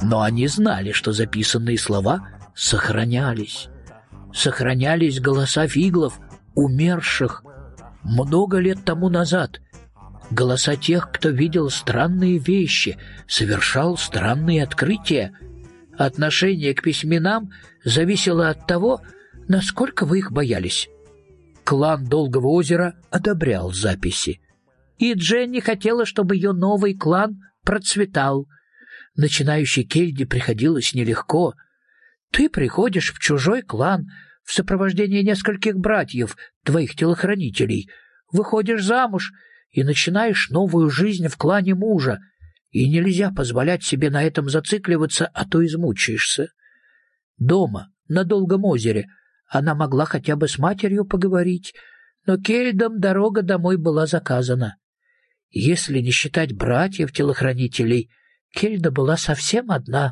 Но они знали, что записанные слова сохранялись. Сохранялись голоса фиглов, умерших много лет тому назад. Голоса тех, кто видел странные вещи, совершал странные открытия. Отношение к письменам зависело от того, насколько вы их боялись. Клан Долгого озера одобрял записи. И Дженни хотела, чтобы ее новый клан процветал. Начинающей Кельде приходилось нелегко. Ты приходишь в чужой клан в сопровождении нескольких братьев, твоих телохранителей, выходишь замуж и начинаешь новую жизнь в клане мужа, и нельзя позволять себе на этом зацикливаться, а то измучаешься. Дома, на Долгом озере, она могла хотя бы с матерью поговорить, но Кельдам дорога домой была заказана. Если не считать братьев-телохранителей, Кельда была совсем одна.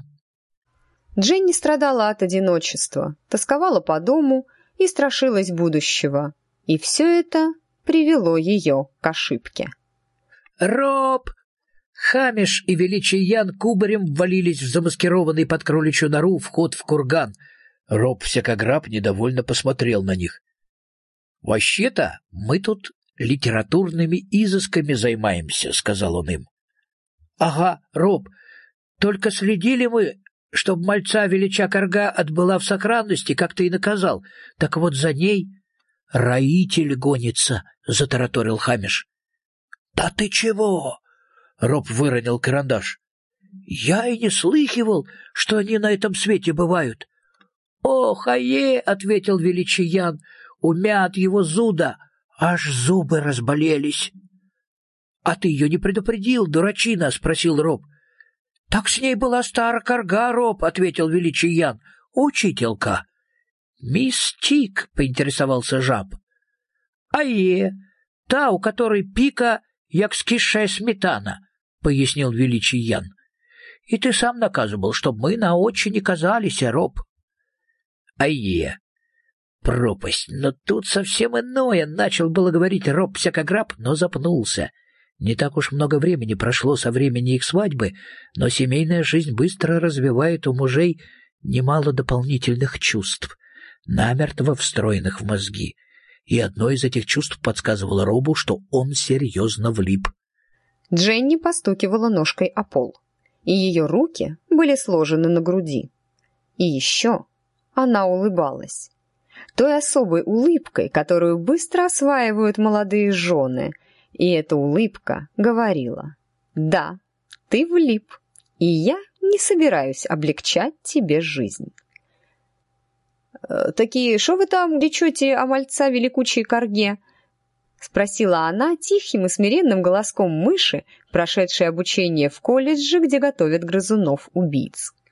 Дженни страдала от одиночества, тосковала по дому и страшилась будущего. И все это привело ее к ошибке. «Роб!» Хамиш и Величий Ян кубарем ввалились в замаскированный под кроличью нору вход в курган. Роб Всякограб недовольно посмотрел на них. «Вообще-то мы тут литературными изысками займаемся», — сказал он им. «Ага, Роб, только следили мы, чтоб мальца Велича Карга отбыла в сохранности, как ты и наказал. Так вот за ней роитель гонится», — затараторил Хамиш. «Да ты чего?» — Роб выронил карандаш. «Я и не слыхивал, что они на этом свете бывают». «Ох, ае!» — ответил Величий Ян. «Умя от его зуда, аж зубы разболелись». «А ты ее не предупредил, дурачина?» — спросил Роб. «Так с ней была Стара Карга, Роб», — ответил Величий Ян. «Учителька». «Мистик», — поинтересовался Жаб. «Ае, та, у которой пика, як скисшая сметана», — пояснил Величий Ян. «И ты сам наказывал, чтоб мы на очи не казались, Роб». «Ае, пропасть, но тут совсем иное», — начал было говорить Роб Всякограб, но запнулся. Не так уж много времени прошло со времени их свадьбы, но семейная жизнь быстро развивает у мужей немало дополнительных чувств, намертво встроенных в мозги, и одно из этих чувств подсказывало Робу, что он серьезно влип. Дженни постукивала ножкой о пол, и ее руки были сложены на груди. И еще она улыбалась. Той особой улыбкой, которую быстро осваивают молодые жены. И эта улыбка говорила: «Да, ты влип, и я не собираюсь облегчать тебе жизнь». «Таки, шо вы там речете о мальца великучей Карге?» — спросила она тихим и смиренным голоском мыши, прошедшей обучение в колледже, где готовят грызунов-убийц.